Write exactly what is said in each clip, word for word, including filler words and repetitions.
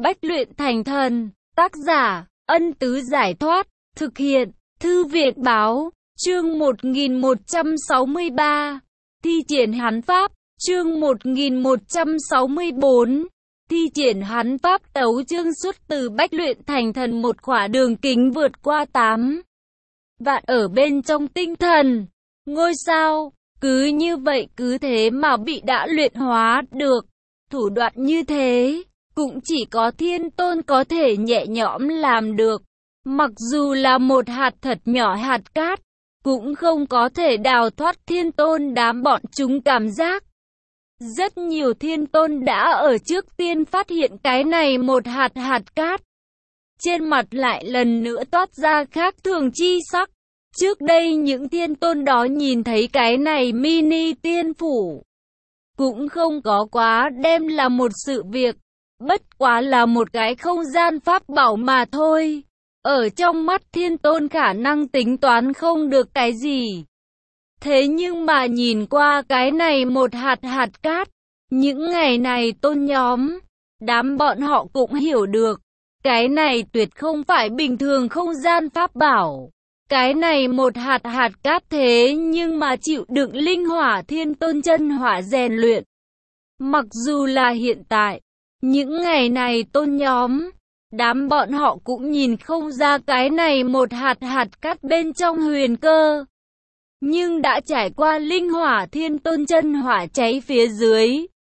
Bách luyện thành thần. Tác giả, Ân Tứ Giải Thoát. Thực hiện, Thư viện Báo. Chương một nghìn một trăm sáu mươi ba. Thi triển Hán Pháp. Chương một nghìn một trăm sáu mươi bốn. Thi triển Hán Pháp. Tấu chương xuất từ Bách luyện thành thần, một khỏa đường kính vượt qua tám vạn ở bên trong tinh thần ngôi sao. Cứ như vậy cứ thế mà bị đã luyện hóa được. Thủ đoạn như thế cũng chỉ có Thiên Tôn có thể nhẹ nhõm làm được. Mặc dù là một hạt thật nhỏ hạt cát, cũng không có thể đào thoát Thiên Tôn đám bọn chúng cảm giác. Rất nhiều Thiên Tôn đã ở trước tiên phát hiện cái này một hạt hạt cát. Trên mặt lại lần nữa toát ra khác thường chi sắc. Trước đây những Thiên Tôn đó nhìn thấy cái này mini tiên phủ, cũng không có quá đem là một sự việc, bất quá là một cái không gian pháp bảo mà thôi. Ở trong mắt Thiên Tôn khả năng tính toán không được cái gì. Thế nhưng mà nhìn qua cái này một hạt hạt cát, những ngày này Tôn nhóm, đám bọn họ cũng hiểu được, cái này tuyệt không phải bình thường không gian pháp bảo. Cái này một hạt hạt cát thế nhưng mà chịu đựng linh hỏa Thiên Tôn chân hỏa rèn luyện. Mặc dù là hiện tại, những ngày này Tôn nhóm, đám bọn họ cũng nhìn không ra cái này một hạt hạt cát bên trong huyền cơ. Nhưng đã trải qua linh hỏa Thiên Tôn chân hỏa cháy phía dưới,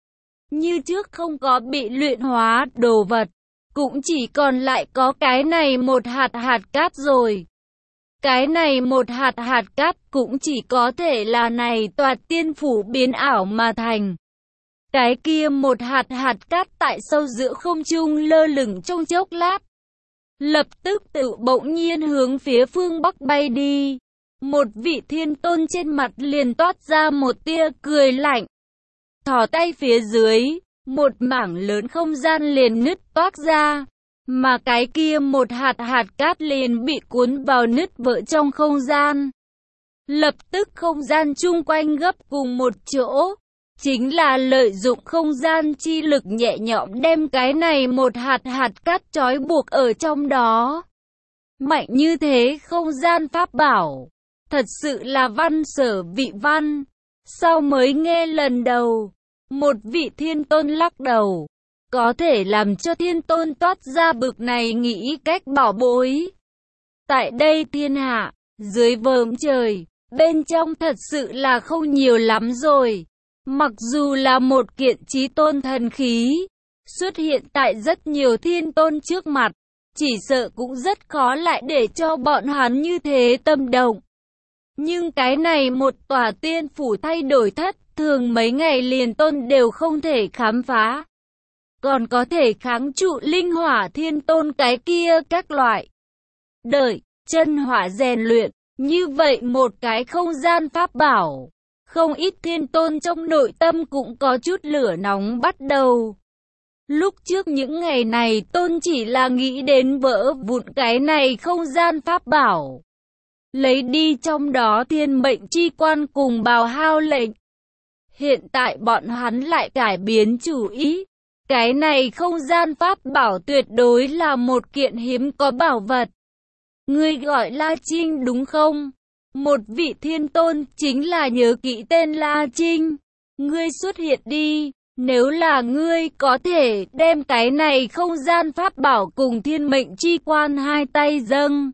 như trước không có bị luyện hóa đồ vật, cũng chỉ còn lại có cái này một hạt hạt cát rồi. Cái này một hạt hạt cát cũng chỉ có thể là này tòa tiên phủ biến ảo mà thành. Cái kia một hạt hạt cát tại sâu giữa không trung lơ lửng trong chốc lát, lập tức tự bỗng nhiên hướng phía phương Bắc bay đi. Một vị Thiên Tôn trên mặt liền toát ra một tia cười lạnh. Thò tay phía dưới, một mảng lớn không gian liền nứt toác ra. Mà cái kia một hạt hạt cát liền bị cuốn vào nứt vỡ trong không gian. Lập tức không gian chung quanh gấp cùng một chỗ. Chính là lợi dụng không gian chi lực nhẹ nhõm đem cái này một hạt hạt cát trói buộc ở trong đó. Mạnh như thế không gian pháp bảo, thật sự là văn sở vị văn. Sao mới nghe lần đầu? Một vị Thiên Tôn lắc đầu. Có thể làm cho Thiên Tôn toát ra bực này nghĩ cách bảo bối. Tại đây thiên hạ, dưới vòm trời, bên trong thật sự là không nhiều lắm rồi. Mặc dù là một kiện chí tôn thần khí, xuất hiện tại rất nhiều Thiên Tôn trước mặt, chỉ sợ cũng rất khó lại để cho bọn hắn như thế tâm động. Nhưng cái này một tòa tiên phủ thay đổi thất thường mấy ngày liền Tôn đều không thể khám phá. Còn có thể kháng trụ linh hỏa Thiên Tôn cái kia các loại. Đợi, chân hỏa rèn luyện, như vậy một cái không gian pháp bảo. Không ít Thiên Tôn trong nội tâm cũng có chút lửa nóng bắt đầu. Lúc trước những ngày này Tôn chỉ là nghĩ đến vỡ vụn cái này không gian pháp bảo. Lấy đi trong đó thiên mệnh chi quan cùng bào hao lệnh. Hiện tại bọn hắn lại cải biến chủ ý. Cái này không gian pháp bảo tuyệt đối là một kiện hiếm có bảo vật. Ngươi gọi La Trinh đúng không? Một vị Thiên Tôn chính là nhớ kỹ tên La Trinh. Ngươi xuất hiện đi. Nếu là ngươi có thể đem cái này không gian pháp bảo cùng thiên mệnh chi quan hai tay dâng.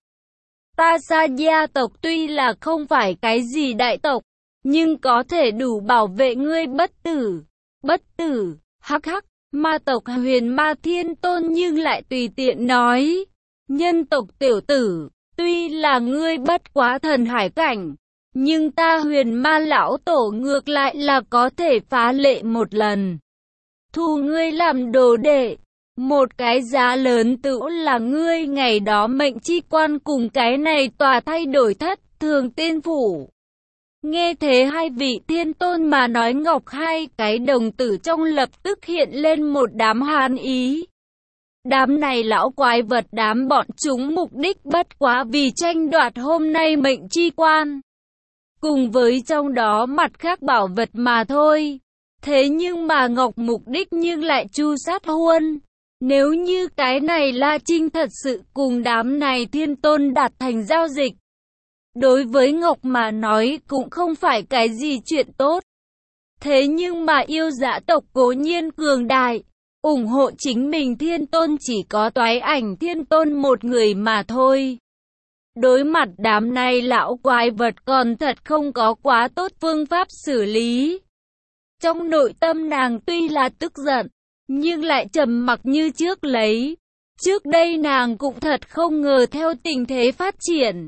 Ta Sa gia tộc tuy là không phải cái gì đại tộc, nhưng có thể đủ bảo vệ ngươi bất tử. Bất tử, hắc hắc. Ma tộc Huyền Ma Thiên Tôn nhưng lại tùy tiện nói. Nhân tộc tiểu tử, tuy là ngươi bất quá thần hải cảnh, nhưng ta Huyền Ma lão tổ ngược lại là có thể phá lệ một lần. Thu ngươi làm đồ đệ, một cái giá lớn tự là ngươi ngày đó mệnh chi quan cùng cái này tòa thay đổi thất thường tiên phủ. Nghe thế hai vị Thiên Tôn mà nói ngọc hai cái đồng tử trong lập tức hiện lên một đám hàn ý. Đám này lão quái vật đám bọn chúng mục đích bất quá vì tranh đoạt hôm nay mệnh chi quan. Cùng với trong đó mặt khác bảo vật mà thôi. Thế nhưng mà ngọc mục đích nhưng lại chu sát huân. Nếu như cái này La Trinh thật sự cùng đám này thiên tôn đạt thành giao dịch, đối với Ngọc mà nói cũng không phải cái gì chuyện tốt. Thế nhưng mà yêu dã tộc cố nhiên cường đại, ủng hộ chính mình thiên tôn chỉ có Toái Ảnh thiên tôn một người mà thôi. Đối mặt đám này lão quái vật còn thật không có quá tốt phương pháp xử lý. Trong nội tâm nàng tuy là tức giận, nhưng lại trầm mặc như trước lấy. Trước đây nàng cũng thật không ngờ theo tình thế phát triển,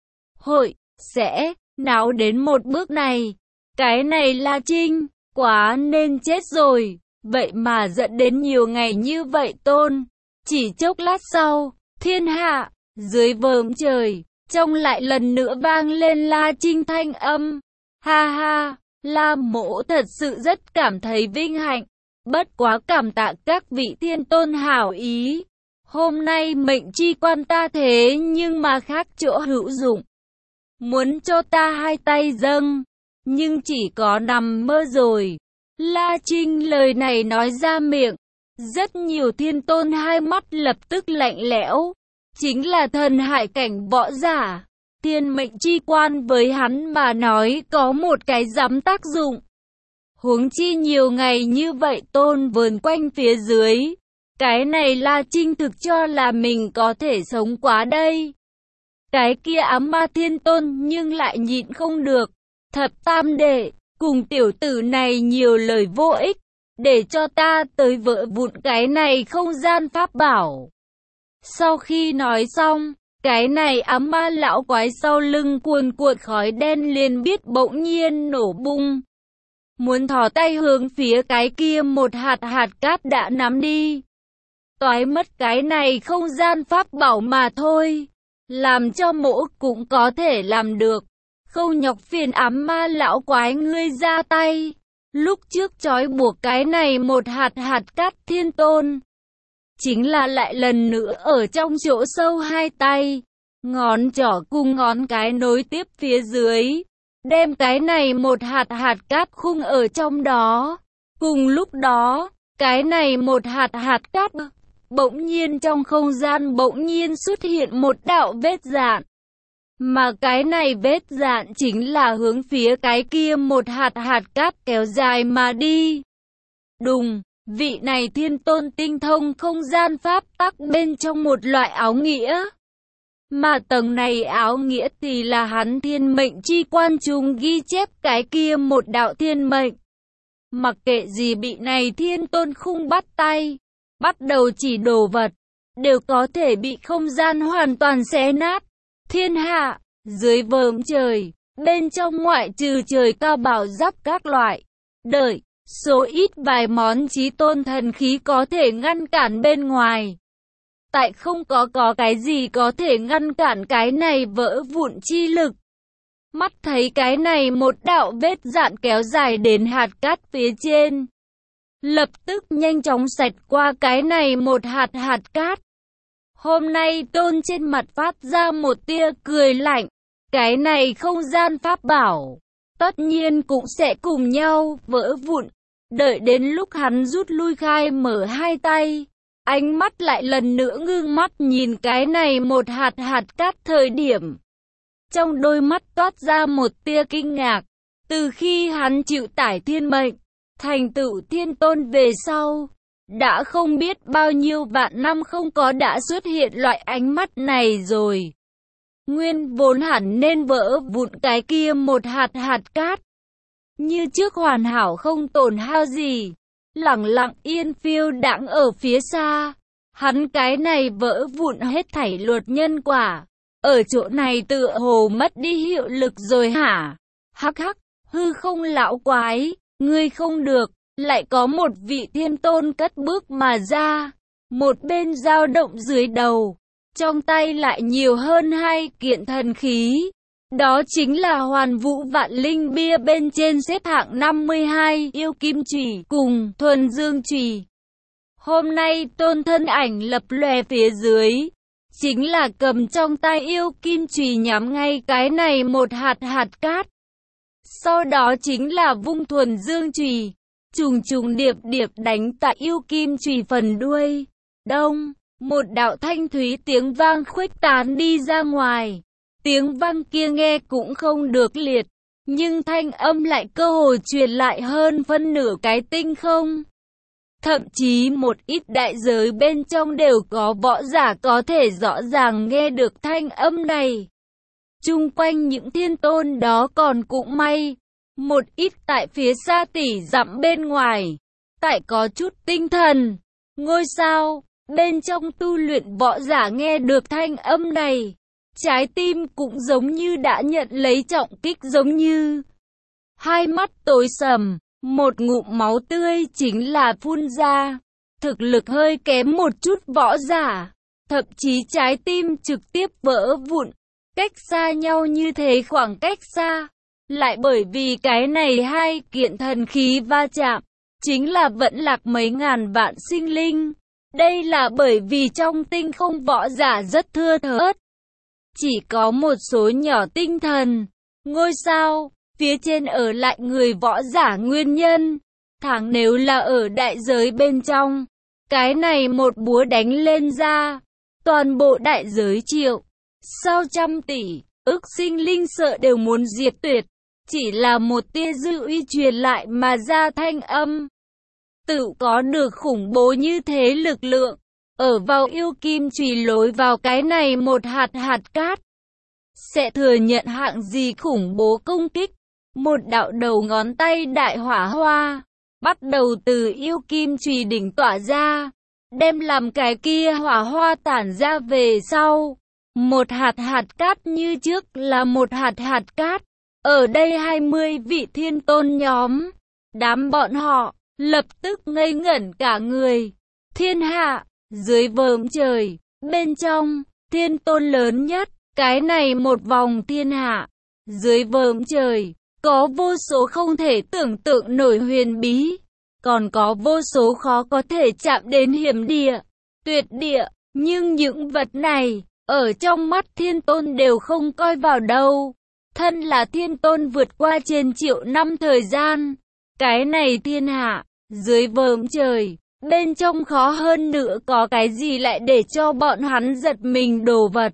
hội sẽ náo đến một bước này. Cái này La Trinh, quá nên chết rồi, vậy mà dẫn đến nhiều ngày như vậy tôn. Chỉ chốc lát sau, thiên hạ, dưới vòm trời, trong lại lần nữa vang lên La Trinh thanh âm. Ha ha, La mỗ thật sự rất cảm thấy vinh hạnh, bất quá cảm tạ các vị thiên tôn hảo ý. Hôm nay mệnh chi quan ta thế nhưng mà khác chỗ hữu dụng, muốn cho ta hai tay dâng, nhưng chỉ có nằm mơ rồi. La Trinh lời này nói ra miệng, rất nhiều thiên tôn hai mắt lập tức lạnh lẽo. Chính là thần hải cảnh võ giả, thiên mệnh chi quan với hắn mà nói có một cái dám tác dụng. Huống chi nhiều ngày như vậy tôn vờn quanh phía dưới, cái này La Trinh thực cho là mình có thể sống quá đây. Cái kia ám ma thiên tôn nhưng lại nhịn không được. Thập tam đệ, cùng tiểu tử này nhiều lời vô ích, để cho ta tới vỡ vụn cái này không gian pháp bảo. Sau khi nói xong, cái này ám ma lão quái sau lưng cuồn cuộn khói đen liền biết bỗng nhiên nổ bung. Muốn thò tay hướng phía cái kia một hạt hạt cát đã nắm đi. Toái mất cái này không gian pháp bảo mà thôi. Làm cho mỗ cũng có thể làm được. Không nhọc phiền ám ma lão quái ngươi ra tay. Lúc trước trói buộc cái này một hạt hạt cát thiên tôn, chính là lại lần nữa ở trong chỗ sâu hai tay, ngón trỏ cùng ngón cái nối tiếp phía dưới, đem cái này một hạt hạt cát khung ở trong đó. Cùng lúc đó, cái này một hạt hạt cát, bỗng nhiên trong không gian bỗng nhiên xuất hiện một đạo vết dạn. Mà cái này vết dạn chính là hướng phía cái kia một hạt hạt cát kéo dài mà đi. Đùng! Vị này thiên tôn tinh thông không gian pháp tắc bên trong một loại áo nghĩa. Mà tầng này áo nghĩa thì là hắn thiên mệnh chi quan trung ghi chép cái kia một đạo thiên mệnh. Mặc kệ gì bị này thiên tôn khung bắt tay, bắt đầu chỉ đồ vật, đều có thể bị không gian hoàn toàn xé nát. Thiên hạ, dưới vòm trời, bên trong ngoại trừ trời cao bảo giáp các loại, đợi. Số ít vài món chí tôn thần khí có thể ngăn cản bên ngoài. Tại không có có cái gì có thể ngăn cản cái này vỡ vụn chi lực. Mắt thấy cái này một đạo vết dạn kéo dài đến hạt cát phía trên. Lập tức nhanh chóng xẹt qua cái này một hạt hạt cát. Hôm nay tôn trên mặt phát ra một tia cười lạnh. Cái này không gian pháp bảo, tất nhiên cũng sẽ cùng nhau vỡ vụn. Đợi đến lúc hắn rút lui khai mở hai tay, ánh mắt lại lần nữa ngưng mắt nhìn cái này một hạt hạt cát thời điểm. Trong đôi mắt toát ra một tia kinh ngạc, từ khi hắn chịu tải thiên mệnh, thành tựu thiên tôn về sau, đã không biết bao nhiêu vạn năm không có đã xuất hiện loại ánh mắt này rồi. Nguyên vốn hẳn nên vỡ vụn cái kia một hạt hạt cát, như trước hoàn hảo không tổn hao gì, lẳng lặng yên phiêu đãng ở phía xa. Hắn cái này vỡ vụn hết thảy luật nhân quả, ở chỗ này tựa hồ mất đi hiệu lực rồi hả? Hắc hắc, hư không lão quái, ngươi không được. Lại có một vị thiên tôn cất bước mà ra, một bên dao động dưới đầu, trong tay lại nhiều hơn hai kiện thần khí. Đó chính là Hoàn Vũ Vạn Linh bia bên trên xếp hạng năm mươi hai yêu kim chùy cùng thuần dương chùy. Hôm nay tôn thân ảnh lập lòe phía dưới, chính là cầm trong tay yêu kim chùy nhắm ngay cái này một hạt hạt cát. Sau đó chính là vung thuần dương chùy, trùng trùng điệp điệp đánh tại yêu kim chùy phần đuôi. Đông, một đạo thanh thúy tiếng vang khuếch tán đi ra ngoài. Tiếng vang kia nghe cũng không được liệt, nhưng thanh âm lại cơ hồ truyền lại hơn phân nửa cái tinh không. Thậm chí một ít đại giới bên trong đều có võ giả có thể rõ ràng nghe được thanh âm này. Chung quanh những thiên tôn đó còn cũng may, một ít tại phía xa tỷ dặm bên ngoài, tại có chút tinh thần, ngôi sao, bên trong tu luyện võ giả nghe được thanh âm này. Trái tim cũng giống như đã nhận lấy trọng kích giống như. Hai mắt tối sầm, một ngụm máu tươi chính là phun ra. Thực lực hơi kém một chút võ giả, thậm chí trái tim trực tiếp vỡ vụn. Cách xa nhau như thế khoảng cách xa, lại bởi vì cái này hai kiện thần khí va chạm, chính là vẫn lạc mấy ngàn vạn sinh linh. Đây là bởi vì trong tinh không võ giả rất thưa thớt. Chỉ có một số nhỏ tinh thần, ngôi sao, phía trên ở lại người võ giả nguyên nhân. Thẳng nếu là ở đại giới bên trong, cái này một búa đánh lên ra, toàn bộ đại giới triệu, sau trăm tỷ, ức sinh linh sợ đều muốn diệt tuyệt. Chỉ là một tia dư uy truyền lại mà ra thanh âm. Tự có được khủng bố như thế lực lượng, ở vào yêu kim chùy lối vào cái này một hạt hạt cát. Sẽ thừa nhận hạng gì khủng bố công kích. Một đạo đầu ngón tay đại hỏa hoa, bắt đầu từ yêu kim chùy đỉnh tỏa ra, đem làm cái kia hỏa hoa tản ra về sau. Một hạt hạt cát như trước là một hạt hạt cát. Ở đây hai mươi vị thiên tôn nhóm, đám bọn họ, lập tức ngây ngẩn cả người. Thiên hạ, dưới vòm trời, bên trong, thiên tôn lớn nhất, cái này một vòng thiên hạ. Dưới vòm trời, có vô số không thể tưởng tượng nổi huyền bí, còn có vô số khó có thể chạm đến hiểm địa, tuyệt địa, nhưng những vật này, ở trong mắt thiên tôn đều không coi vào đâu. Thân là thiên tôn vượt qua trên triệu năm thời gian, cái này thiên hạ, dưới vòm trời, bên trong khó hơn nữa có cái gì lại để cho bọn hắn giật mình đồ vật.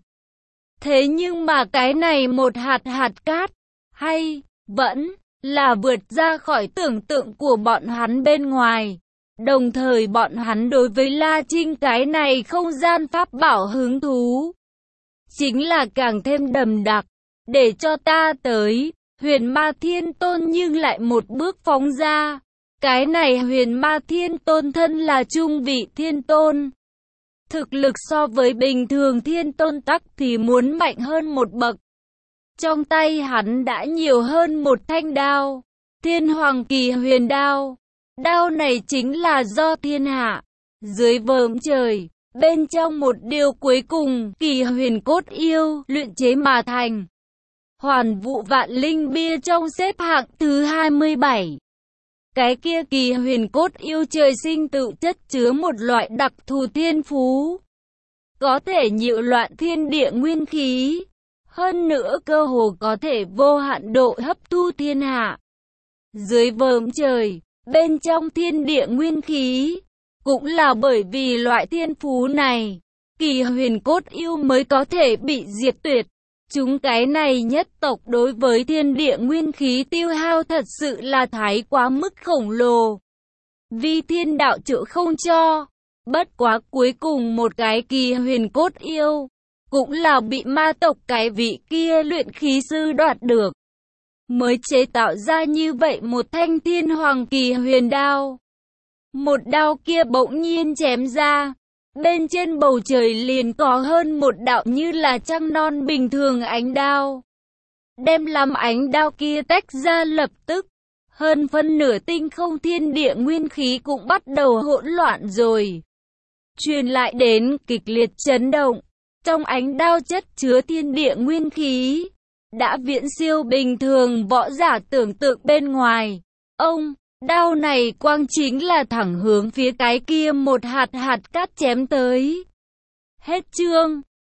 Thế nhưng mà cái này một hạt hạt cát, hay, vẫn, là vượt ra khỏi tưởng tượng của bọn hắn bên ngoài. Đồng thời bọn hắn đối với La Trinh cái này không gian pháp bảo hứng thú, chính là càng thêm đậm đặc. Để cho ta tới, huyền ma thiên tôn nhưng lại một bước phóng ra. Cái này huyền ma thiên tôn thân là trung vị thiên tôn. Thực lực so với bình thường thiên tôn tắc thì muốn mạnh hơn một bậc. Trong tay hắn đã nhiều hơn một thanh đao, thiên hoàng kỳ huyền đao. Đao này chính là do thiên hạ, dưới vòm trời, bên trong một điều cuối cùng, kỳ huyền cốt yêu, luyện chế mà thành. Hoàn vũ vạn linh bia trong xếp hạng thứ hai mươi bảy. Cái kia kỳ huyền cốt yêu trời sinh tự chất chứa một loại đặc thù thiên phú, có thể nhiễu loạn thiên địa nguyên khí, hơn nữa cơ hồ có thể vô hạn độ hấp thu thiên hạ. Dưới vòm trời, bên trong thiên địa nguyên khí, cũng là bởi vì loại thiên phú này, kỳ huyền cốt yêu mới có thể bị diệt tuyệt. Chúng cái này nhất tộc đối với thiên địa nguyên khí tiêu hao thật sự là thái quá mức khổng lồ. Vì thiên đạo trợ không cho, bất quá cuối cùng một cái kỳ huyền cốt yêu, cũng là bị ma tộc cái vị kia luyện khí sư đoạt được. Mới chế tạo ra như vậy một thanh thiên hoàng kỳ huyền đao. Một đao kia bỗng nhiên chém ra. Bên trên bầu trời liền có hơn một đạo như là trăng non bình thường ánh đao. Đem làm ánh đao kia tách ra lập tức. Hơn phân nửa tinh không thiên địa nguyên khí cũng bắt đầu hỗn loạn rồi. Truyền lại đến kịch liệt chấn động. Trong ánh đao chất chứa thiên địa nguyên khí. Đã viễn siêu bình thường võ giả tưởng tượng bên ngoài. Ông, đao này quang chính là thẳng hướng phía cái kia một hạt hạt cát chém tới. Hết chương.